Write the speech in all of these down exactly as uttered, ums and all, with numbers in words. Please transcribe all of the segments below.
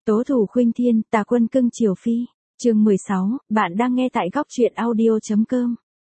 Tố thủ khuynh thiên, tà quân cưng chiều phi. Chương mười sáu, bạn đang nghe tại góc truyện audio chấm com.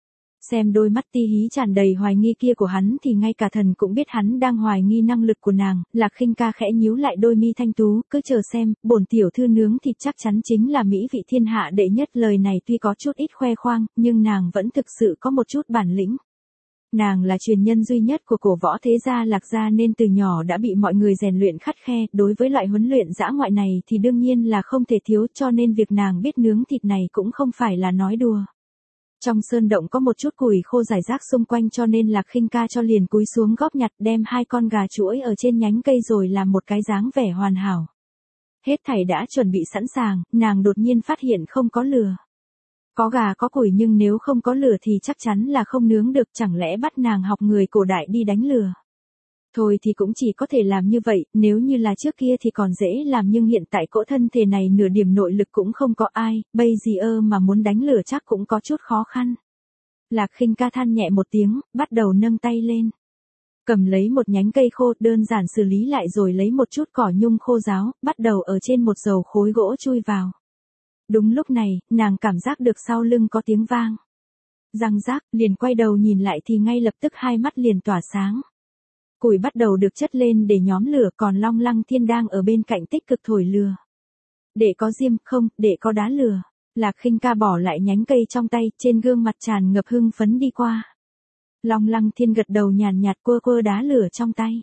Xem đôi mắt ti hí tràn đầy hoài nghi kia của hắn thì ngay cả thần cũng biết hắn đang hoài nghi năng lực của nàng. Lạc Khinh Ca khẽ nhíu lại đôi mi thanh tú, cứ chờ xem, bổn tiểu thư nướng thịt chắc chắn chính là mỹ vị thiên hạ đệ nhất. Lời này tuy có chút ít khoe khoang, nhưng nàng vẫn thực sự có một chút bản lĩnh. Nàng là truyền nhân duy nhất của cổ võ thế gia Lạc gia nên từ nhỏ đã bị mọi người rèn luyện khắt khe, đối với loại huấn luyện dã ngoại này thì đương nhiên là không thể thiếu, cho nên việc nàng biết nướng thịt này cũng không phải là nói đùa. Trong sơn động có một chút củi khô rải rác xung quanh cho nên Lạc Khinh Ca cho liền cúi xuống góp nhặt, đem hai con gà chuỗi ở trên nhánh cây rồi làm một cái dáng vẻ hoàn hảo. Hết thảy đã chuẩn bị sẵn sàng, nàng đột nhiên phát hiện không có lửa. Có gà có củi nhưng nếu không có lửa thì chắc chắn là không nướng được, chẳng lẽ bắt nàng học người cổ đại đi đánh lửa. Thôi thì cũng chỉ có thể làm như vậy, nếu như là trước kia thì còn dễ làm nhưng hiện tại cỗ thân thể này nửa điểm nội lực cũng không có ai, bây giờ mà muốn đánh lửa chắc cũng có chút khó khăn. Lạc Khinh Ca than nhẹ một tiếng, bắt đầu nâng tay lên. Cầm lấy một nhánh cây khô, đơn giản xử lý lại rồi lấy một chút cỏ nhung khô ráo, bắt đầu ở trên một dầu khối gỗ chui vào. Đúng lúc này, nàng cảm giác được sau lưng có tiếng vang. Răng rác, liền quay đầu nhìn lại thì ngay lập tức hai mắt liền tỏa sáng. Củi bắt đầu được chất lên để nhóm lửa, còn Long Lăng Thiên đang ở bên cạnh tích cực thổi lửa. Để có diêm, không, để có đá lửa. Lạc Khinh Ca bỏ lại nhánh cây trong tay, trên gương mặt tràn ngập hưng phấn đi qua. Long Lăng Thiên gật đầu nhàn nhạt quơ quơ đá lửa trong tay.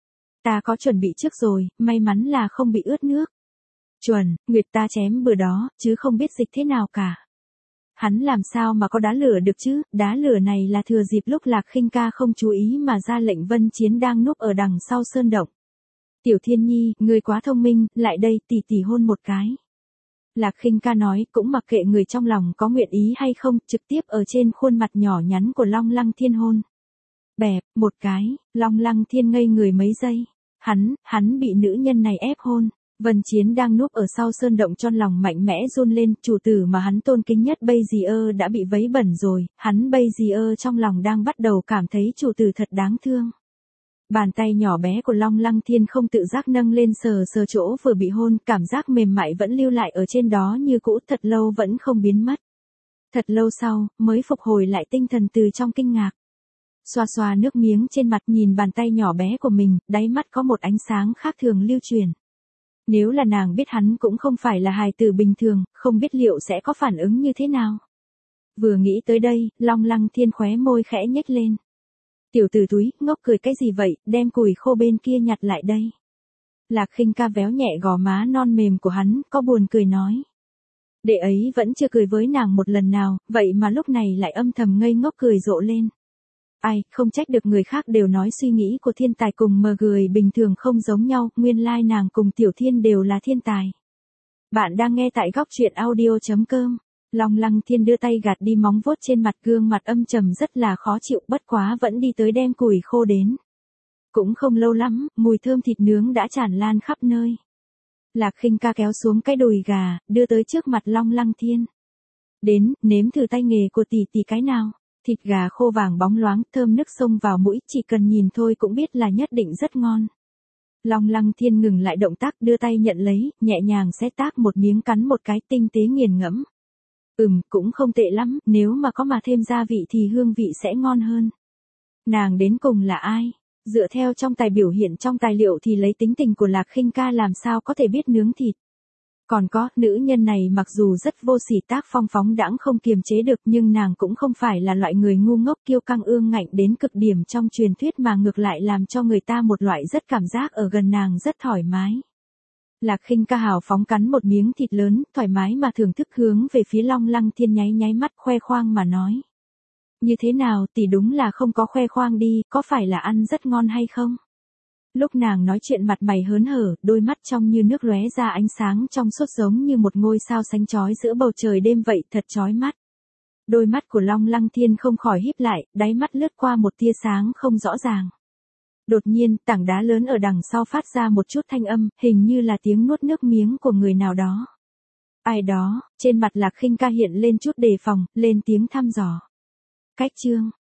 Ta có chuẩn bị trước rồi, may mắn là không bị ướt nước. Chuẩn, Nguyệt ta chém bừa đó, chứ không biết dịch thế nào cả. Hắn làm sao mà có đá lửa được chứ, đá lửa này là thừa dịp lúc Lạc Khinh Ca không chú ý mà ra lệnh Vân Chiến đang núp ở đằng sau sơn động. Tiểu Thiên Nhi, ngươi quá thông minh, lại đây tỉ tỉ hôn một cái. Lạc Khinh Ca nói, cũng mặc kệ người trong lòng có nguyện ý hay không, trực tiếp ở trên khuôn mặt nhỏ nhắn của Long Lăng Thiên hôn. Bẹp, một cái, Long Lăng Thiên ngây người mấy giây. Hắn, hắn bị nữ nhân này ép hôn. Vân Chiến đang núp ở sau sơn động trong lòng mạnh mẽ run lên, chủ tử mà hắn tôn kính nhất bây giờ đã bị vấy bẩn rồi, hắn bây giờ trong lòng đang bắt đầu cảm thấy chủ tử thật đáng thương. Bàn tay nhỏ bé của Long Lăng Thiên không tự giác nâng lên sờ sờ chỗ vừa bị hôn, cảm giác mềm mại vẫn lưu lại ở trên đó như cũ, thật lâu vẫn không biến mất. Thật lâu sau, mới phục hồi lại tinh thần từ trong kinh ngạc. Xoa xoa nước miếng trên mặt nhìn bàn tay nhỏ bé của mình, đáy mắt có một ánh sáng khác thường lưu truyền. Nếu là nàng biết hắn cũng không phải là hài tử bình thường, không biết liệu sẽ có phản ứng như thế nào. Vừa nghĩ tới đây, Long Lăng Thiên khóe môi khẽ nhếch lên. Tiểu tử túi, ngốc cười cái gì vậy, đem củi khô bên kia nhặt lại đây. Lạc Khinh Ca véo nhẹ gò má non mềm của hắn, có buồn cười nói. Đệ ấy vẫn chưa cười với nàng một lần nào, vậy mà lúc này lại âm thầm ngây ngốc cười rộ lên. Ai, không trách được người khác đều nói suy nghĩ của thiên tài cùng mờ người bình thường không giống nhau, nguyên lai nàng cùng Tiểu Thiên đều là thiên tài. Bạn đang nghe tại góc truyện audio chấm com. Long Lăng Thiên đưa tay gạt đi móng vuốt trên mặt, gương mặt âm trầm rất là khó chịu, bất quá vẫn đi tới đem củi khô đến. Cũng không lâu lắm, mùi thơm thịt nướng đã tràn lan khắp nơi. Lạc Khinh Ca kéo xuống cái đùi gà, đưa tới trước mặt Long Lăng Thiên. Đến, nếm thử tay nghề của tỷ tỷ cái nào. Thịt gà khô vàng bóng loáng, thơm nước xông vào mũi, chỉ cần nhìn thôi cũng biết là nhất định rất ngon. Long Lăng Thiên ngừng lại động tác, đưa tay nhận lấy, nhẹ nhàng xé tác một miếng, cắn một cái, tinh tế nghiền ngẫm. Ừm, cũng không tệ lắm, nếu mà có mà thêm gia vị thì hương vị sẽ ngon hơn. Nàng đến cùng là ai? Dựa theo trong tài biểu hiện trong tài liệu thì lấy tính tình của Lạc Khinh Ca làm sao có thể biết nướng thịt. Còn có, nữ nhân này mặc dù rất vô sỉ tác phong phóng đãng không kiềm chế được nhưng nàng cũng không phải là loại người ngu ngốc kiêu căng ương ngạnh đến cực điểm trong truyền thuyết mà ngược lại làm cho người ta một loại rất cảm giác ở gần nàng rất thoải mái. Lạc Khinh Ca hào phóng cắn một miếng thịt lớn, thoải mái mà thưởng thức hướng về phía Long Lăng Thiên nháy nháy mắt khoe khoang mà nói. Như thế nào tỷ đúng là không có khoe khoang đi, có phải là ăn rất ngon hay không? Lúc nàng nói chuyện mặt mày hớn hở, đôi mắt trong như nước lóe ra ánh sáng trong suốt giống như một ngôi sao sáng chói giữa bầu trời đêm vậy, thật chói mắt. Đôi mắt của Long Lăng Thiên không khỏi híp lại, đáy mắt lướt qua một tia sáng không rõ ràng. Đột nhiên, tảng đá lớn ở đằng sau phát ra một chút thanh âm, hình như là tiếng nuốt nước miếng của người nào đó. Ai đó, trên mặt Lạc Khinh Ca hiện lên chút đề phòng, lên tiếng thăm dò. Cách chương,